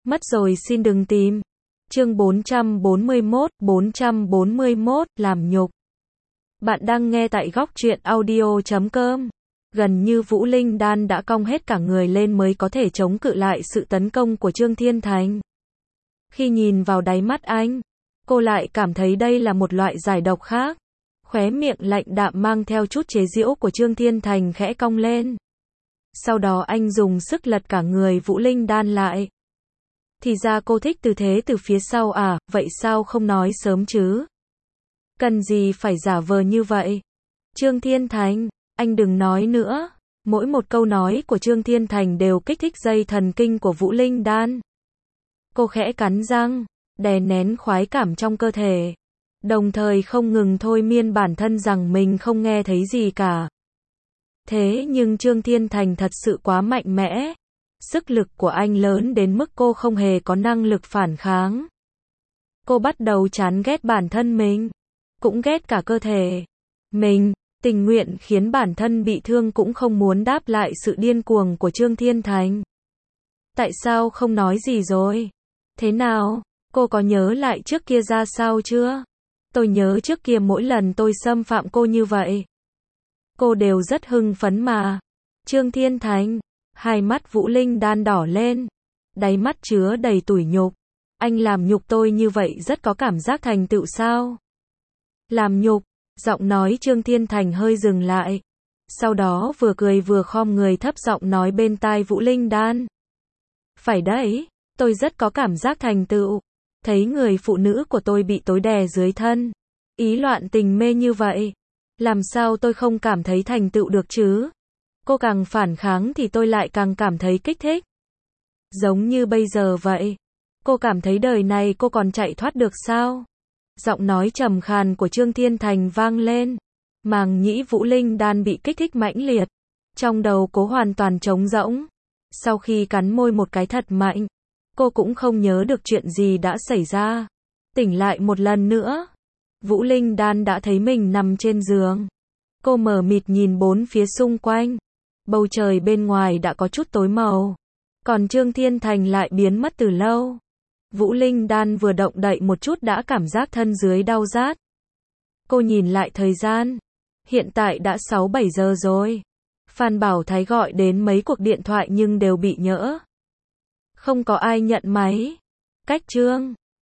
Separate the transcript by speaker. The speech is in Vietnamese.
Speaker 1: Mất rồi xin đừng tìm. Chương 441, làm nhục. Bạn đang nghe tại góc truyện audio.com. Gần như Vũ Linh Đan đã cong hết cả người lên mới có thể chống cự lại sự tấn công của Trương Thiên Thành. Khi nhìn vào đáy mắt anh, cô lại cảm thấy đây là một loại giải độc khác. Khóe miệng lạnh đạm mang theo chút chế giễu của Trương Thiên Thành khẽ cong lên. Sau đó anh dùng sức lật cả người Vũ Linh Đan lại. Thì ra cô thích tư thế từ phía sau à, vậy sao không nói sớm chứ? Cần gì phải giả vờ như vậy? Trương Thiên Thành, anh đừng nói nữa. Mỗi một câu nói của Trương Thiên Thành đều kích thích dây thần kinh của Vũ Linh Đan. Cô khẽ cắn răng, đè nén khoái cảm trong cơ thể, đồng thời không ngừng thôi miên bản thân rằng mình không nghe thấy gì cả. Thế nhưng Trương Thiên Thành thật sự quá mạnh mẽ. Sức lực của anh lớn đến mức cô không hề có năng lực phản kháng. Cô bắt đầu chán ghét bản thân mình, cũng ghét cả cơ thể mình, tình nguyện khiến bản thân bị thương cũng không muốn đáp lại sự điên cuồng của Trương Thiên Thành. Tại sao không nói gì rồi? Thế nào? Cô có nhớ lại trước kia ra sao chưa? Tôi nhớ trước kia mỗi lần tôi xâm phạm cô như vậy, cô đều rất hưng phấn mà. Trương Thiên Thành, hai mắt Vũ Linh Đan đỏ lên, đáy mắt chứa đầy tủi nhục. Anh làm nhục tôi như vậy rất có cảm giác thành tựu sao? Làm nhục, giọng nói Trương Thiên Thành hơi dừng lại. Sau đó vừa cười vừa khom người thấp giọng nói bên tai Vũ Linh Đan. Phải đấy, tôi rất có cảm giác thành tựu. Thấy người phụ nữ của tôi bị tối đè dưới thân, ý loạn tình mê như vậy, làm sao tôi không cảm thấy thành tựu được chứ? Cô càng phản kháng thì tôi lại càng cảm thấy kích thích. Giống như bây giờ vậy. Cô cảm thấy đời này cô còn chạy thoát được sao? Giọng nói trầm khàn của Trương Thiên Thành vang lên. Màng nhĩ Vũ Linh Đan bị kích thích mãnh liệt. Trong đầu cô hoàn toàn trống rỗng. Sau khi cắn môi một cái thật mạnh, cô cũng không nhớ được chuyện gì đã xảy ra. Tỉnh lại một lần nữa, Vũ Linh Đan đã thấy mình nằm trên giường. Cô mờ mịt nhìn bốn phía xung quanh. Bầu trời bên ngoài đã có chút tối màu, còn Trương Thiên Thành lại biến mất từ lâu. Vũ Linh Đan vừa động đậy một chút đã cảm giác thân dưới đau rát. Cô nhìn lại thời gian, hiện tại đã 6-7 giờ rồi. Phan Bảo Thái gọi đến mấy cuộc điện thoại nhưng đều bị nhỡ. Không có ai nhận máy. Cách Trương